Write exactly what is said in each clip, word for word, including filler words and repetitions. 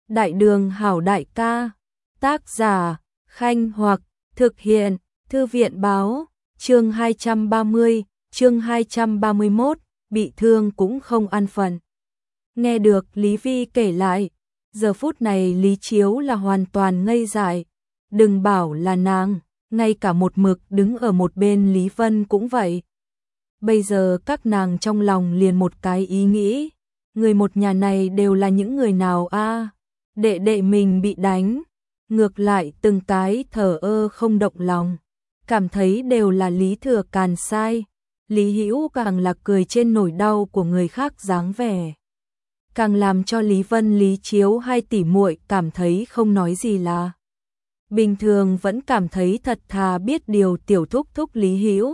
Đại đường hảo đại ca. Tác giả, Khanh Hoặc, thực hiện, Thư viện báo, chương hai trăm ba mươi, chương hai trăm ba mươi mốt, bị thương cũng không an phận. Nghe được Lý Vi kể lại, giờ phút này Lý Chiếu là hoàn toàn ngây dại. Đừng bảo là nàng, ngay cả một mực đứng ở một bên Lý Vân cũng vậy. Bây giờ các nàng trong lòng liền một cái ý nghĩ, người một nhà này đều là những người nào a? À? Đệ đệ mình bị đánh, ngược lại từng cái thờ ơ không động lòng, cảm thấy đều là Lý Thừa Càn sai. Lý Hữu càng là cười trên nỗi đau của người khác dáng vẻ, càng làm cho Lý Vân Lý Chiếu hai tỷ muội cảm thấy không nói gì là bình thường, vẫn cảm thấy thật thà biết điều tiểu thúc thúc Lý Hữu.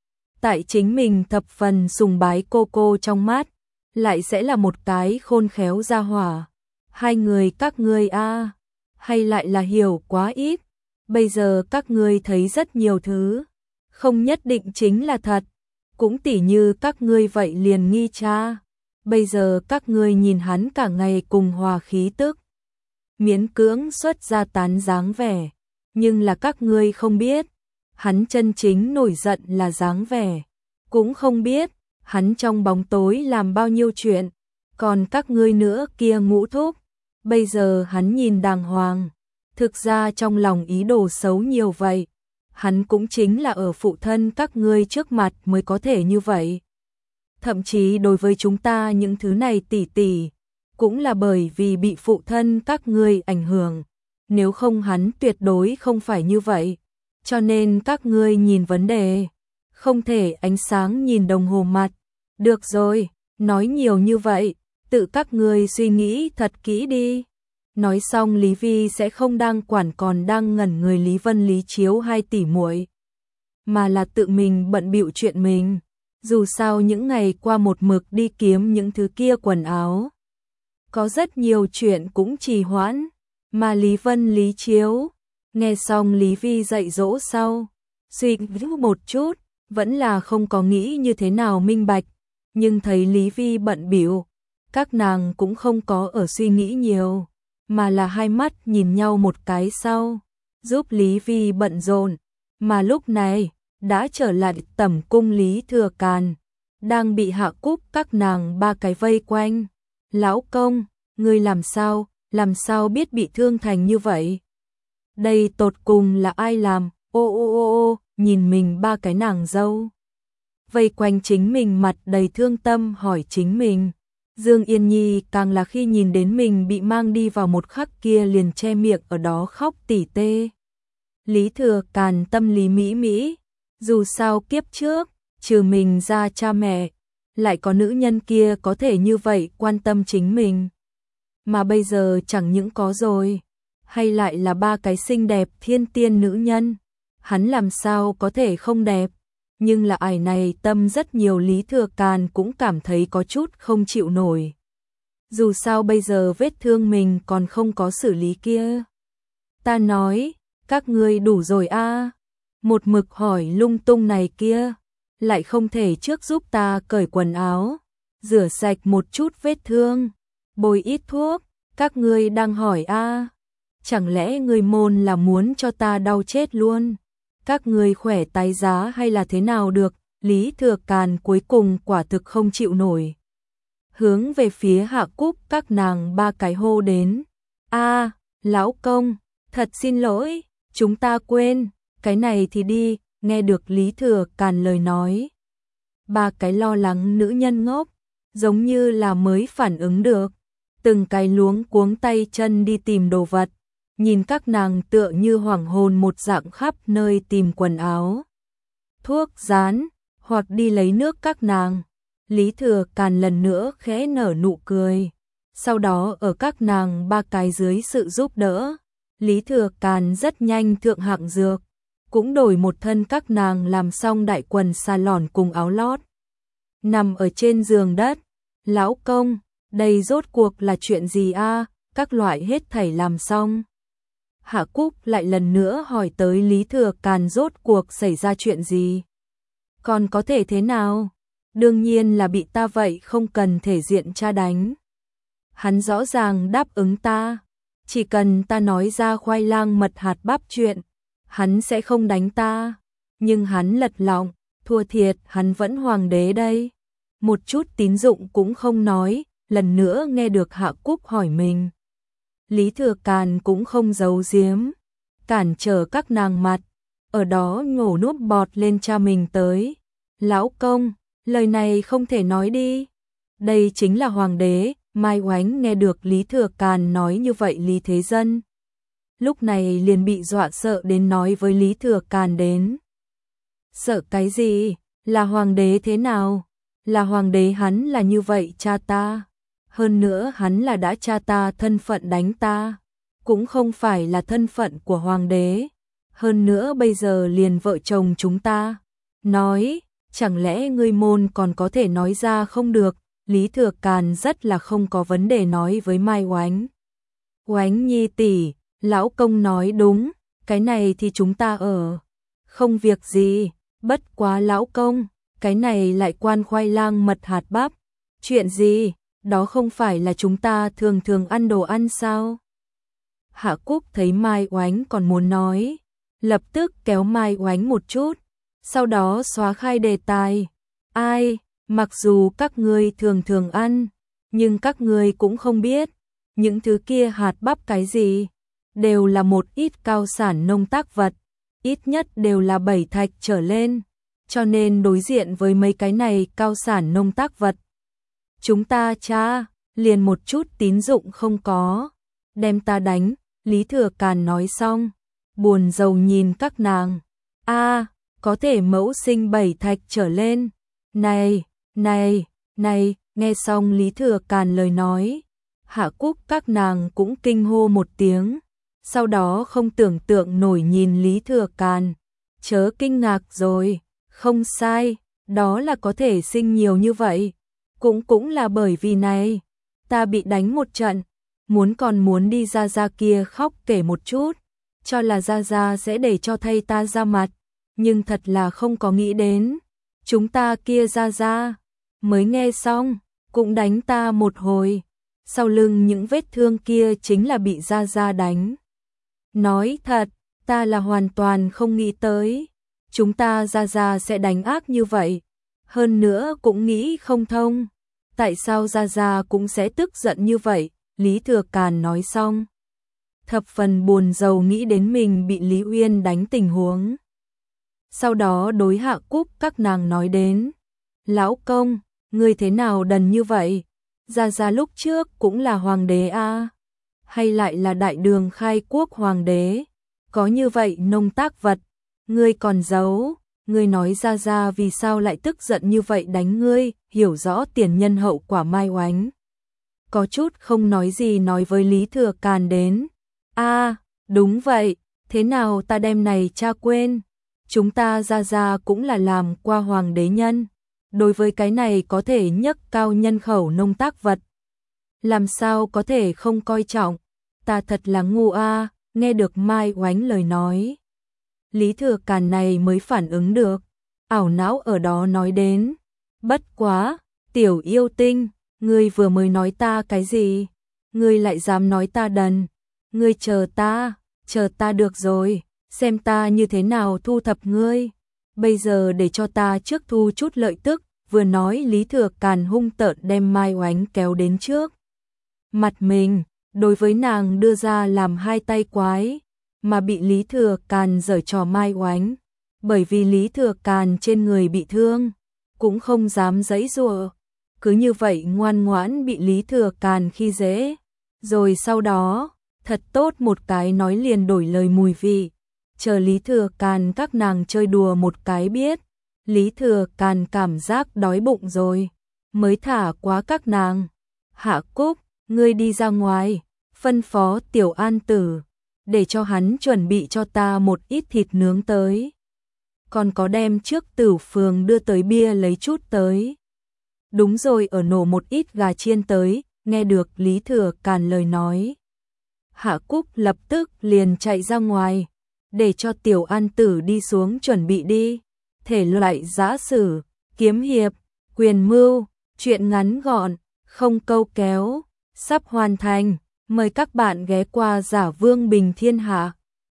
Tại chính mình thập phần sùng bái cô cô trong mắt, lại sẽ là một cái khôn khéo gia hỏa. Hai người các ngươi a, à, hay lại là hiểu quá ít. Bây giờ các ngươi thấy rất nhiều thứ, không nhất định chính là thật. Cũng tỉ như các ngươi vậy liền nghi cha. Bây giờ các ngươi nhìn hắn cả ngày cùng hòa khí tức, miễn cưỡng xuất ra tán dáng vẻ, nhưng là các ngươi không biết, hắn chân chính nổi giận là dáng vẻ, cũng không biết hắn trong bóng tối làm bao nhiêu chuyện. Còn các ngươi nữa kia ngũ thúc, bây giờ hắn nhìn đàng hoàng, thực ra trong lòng ý đồ xấu nhiều vậy. Hắn cũng chính là ở phụ thân các ngươi trước mặt mới có thể như vậy. Thậm chí đối với chúng ta những thứ này tỷ tỷ, cũng là bởi vì bị phụ thân các ngươi ảnh hưởng. Nếu không hắn tuyệt đối không phải như vậy. Cho nên các ngươi nhìn vấn đề, không thể ánh sáng nhìn đồng hồ mặt. Được rồi, nói nhiều như vậy, tự các ngươi suy nghĩ thật kỹ đi. Nói xong Lý Vi sẽ không đang quản còn đang ngẩn người Lý Vân Lý Chiếu hai tỷ muội, mà là tự mình bận bịu chuyện mình. Dù sao những ngày qua một mực đi kiếm những thứ kia quần áo, có rất nhiều chuyện cũng trì hoãn, mà Lý Vân Lý Chiếu nghe xong Lý Vi dạy dỗ sau, suy nghĩ một chút, vẫn là không có nghĩ như thế nào minh bạch, nhưng thấy Lý Vi bận bịu, các nàng cũng không có ở suy nghĩ nhiều, mà là hai mắt nhìn nhau một cái sau, giúp Lý Vi bận rộn. Mà lúc này, đã trở lại tẩm cung Lý Thừa Càn, đang bị Hạ Cúc các nàng ba cái vây quanh. Lão công, ngươi làm sao, làm sao biết bị thương thành như vậy? Đây tột cùng là ai làm? Ô ô ô ô, nhìn mình ba cái nàng dâu vây quanh chính mình, mặt đầy thương tâm hỏi chính mình. Dương Yên Nhi càng là khi nhìn đến mình bị mang đi vào một khắc kia liền che miệng ở đó khóc tỉ tê. Lý Thừa Càn tâm lý mỹ mỹ, dù sao kiếp trước, trừ mình ra cha mẹ, lại có nữ nhân kia có thể như vậy quan tâm chính mình. Mà bây giờ chẳng những có rồi, hay lại là ba cái xinh đẹp thiên tiên nữ nhân, hắn làm sao có thể không đẹp. Nhưng là ải này tâm rất nhiều Lý Thừa Càn cũng cảm thấy có chút không chịu nổi. Dù sao bây giờ vết thương mình còn không có xử lý kia. Ta nói, các ngươi đủ rồi a, à? Một mực hỏi lung tung này kia, lại không thể trước giúp ta cởi quần áo, rửa sạch một chút vết thương, bôi ít thuốc, các ngươi đang hỏi a, à? Chẳng lẽ người môn là muốn cho ta đau chết luôn? Các ngươi khỏe tái giá hay là thế nào được? Lý Thừa Càn cuối cùng quả thực không chịu nổi, hướng về phía Hạ Cúc các nàng ba cái hô đến. A, à, lão công, thật xin lỗi, chúng ta quên, cái này thì đi. Nghe được Lý Thừa Càn lời nói, ba cái lo lắng nữ nhân ngốc, giống như là mới phản ứng được, từng cái luống cuống tay chân đi tìm đồ vật. Nhìn các nàng tựa như hoảng hồn một dạng khắp nơi tìm quần áo, thuốc dán, hoặc đi lấy nước các nàng. Lý Thừa Càn lần nữa khẽ nở nụ cười. Sau đó ở các nàng ba cái dưới sự giúp đỡ, Lý Thừa Càn rất nhanh thượng hạng dược, cũng đổi một thân các nàng làm xong đại quần sa lòn cùng áo lót. Nằm ở trên giường đất, lão công, đây rốt cuộc là chuyện gì a? À? Các loại hết thảy làm xong. Hạ Cúc lại lần nữa hỏi tới Lý Thừa Càn rốt cuộc xảy ra chuyện gì? Còn có thể thế nào? Đương nhiên là bị ta vậy, không cần thể diện cha đánh. Hắn rõ ràng đáp ứng ta, chỉ cần ta nói ra khoai lang mật hạt bắp chuyện, hắn sẽ không đánh ta, nhưng hắn lật lọng, thua thiệt hắn vẫn hoàng đế đây. Một chút tín dụng cũng không nói, lần nữa nghe được Hạ Cúc hỏi mình. Lý Thừa Càn cũng không giấu giếm, cản trở các nàng mặt, ở đó nhổ nuốt bọt lên cha mình tới. Lão công, lời này không thể nói đi. Đây chính là hoàng đế. Mai Oánh nghe được Lý Thừa Càn nói như vậy Lý Thế Dân. Lúc này liền bị dọa sợ đến nói với Lý Thừa Càn đến. Sợ cái gì? Là hoàng đế thế nào? Là hoàng đế hắn là như vậy cha ta. Hơn nữa hắn là đã cha ta thân phận đánh ta. Cũng không phải là thân phận của hoàng đế. Hơn nữa bây giờ liền vợ chồng chúng ta. Nói, chẳng lẽ ngươi môn còn có thể nói ra không được? Lý Thừa Càn rất là không có vấn đề nói với Mai Oánh. Oánh nhi tỷ, lão công nói đúng, cái này thì chúng ta ở. Không việc gì, bất quá lão công, cái này lại quan khoai lang mật hạt bắp. Chuyện gì, đó không phải là chúng ta thường thường ăn đồ ăn sao? Hạ Cúc thấy Mai Oánh còn muốn nói, lập tức kéo Mai Oánh một chút, sau đó xóa khai đề tài. Ai? Mặc dù các ngươi thường thường ăn, nhưng các ngươi cũng không biết, những thứ kia hạt bắp cái gì, đều là một ít cao sản nông tác vật, ít nhất đều là bảy thạch trở lên, cho nên đối diện với mấy cái này cao sản nông tác vật. Chúng ta cha, liền một chút tín dụng không có, đem ta đánh, Lý Thừa Càn nói xong, buồn rầu nhìn các nàng, a có thể mẫu sinh bảy thạch trở lên, này, này, này, nghe xong Lý Thừa Càn lời nói, Hạ Cúc các nàng cũng kinh hô một tiếng, sau đó không tưởng tượng nổi nhìn Lý Thừa Càn, chớ kinh ngạc rồi, không sai, đó là có thể sinh nhiều như vậy, cũng cũng là bởi vì này, ta bị đánh một trận, muốn còn muốn đi ra ra kia khóc kể một chút, cho là ra ra sẽ để cho thay ta ra mặt, nhưng thật là không có nghĩ đến, chúng ta kia ra ra. Mới nghe xong, cũng đánh ta một hồi, sau lưng những vết thương kia chính là bị Gia Gia đánh. Nói thật, ta là hoàn toàn không nghĩ tới, chúng ta Gia Gia sẽ đánh ác như vậy, hơn nữa cũng nghĩ không thông, tại sao Gia Gia cũng sẽ tức giận như vậy, Lý Thừa Càn nói xong. Thập phần buồn rầu nghĩ đến mình bị Lý Uyên đánh tình huống. Sau đó đối Hạ Cúc các nàng nói đến, lão công, ngươi thế nào đần như vậy? Gia Gia lúc trước cũng là hoàng đế a, à? Hay lại là đại đường khai quốc hoàng đế? Có như vậy nông tác vật, ngươi còn giấu, ngươi nói Gia Gia vì sao lại tức giận như vậy đánh ngươi, hiểu rõ tiền nhân hậu quả. Mai Oánh có chút không nói gì nói với Lý Thừa Càn đến, a à, đúng vậy, thế nào ta đem này cha quên, chúng ta Gia Gia cũng là làm qua hoàng đế nhân. Đối với cái này có thể nhấc cao nhân khẩu nông tác vật, làm sao có thể không coi trọng, ta thật là ngu a. Nghe được Mai Oánh lời nói, Lý Thừa Càn này mới phản ứng được, ảo não ở đó nói đến, bất quá, tiểu yêu tinh, ngươi vừa mới nói ta cái gì, ngươi lại dám nói ta đần, ngươi chờ ta, chờ ta được rồi, xem ta như thế nào thu thập ngươi. Bây giờ để cho ta trước thu chút lợi tức, vừa nói Lý Thừa Càn hung tợn đem Mai Oánh kéo đến trước mặt mình, đối với nàng đưa ra làm hai tay quái, mà bị Lý Thừa Càn giở trò Mai Oánh, bởi vì Lý Thừa Càn trên người bị thương, cũng không dám giãy giụa, cứ như vậy ngoan ngoãn bị Lý Thừa Càn khi dễ, rồi sau đó, thật tốt một cái nói liền đổi lời mùi vị. Chờ Lý Thừa Càn các nàng chơi đùa một cái biết, Lý Thừa Càn cảm giác đói bụng rồi, mới thả quá các nàng. Hạ Cúc, ngươi đi ra ngoài, phân phó Tiểu An Tử, để cho hắn chuẩn bị cho ta một ít thịt nướng tới. Còn có đem trước Tử Phường đưa tới bia lấy chút tới. Đúng rồi, ở nổ một ít gà chiên tới, nghe được Lý Thừa Càn lời nói. Hạ Cúc lập tức liền chạy ra ngoài, để cho Tiểu An Tử đi xuống chuẩn bị đi. Thể loại giã sử, kiếm hiệp, quyền mưu, chuyện ngắn gọn, không câu kéo, sắp hoàn thành. Mời các bạn ghé qua Giả Vương Bình Thiên Hạ.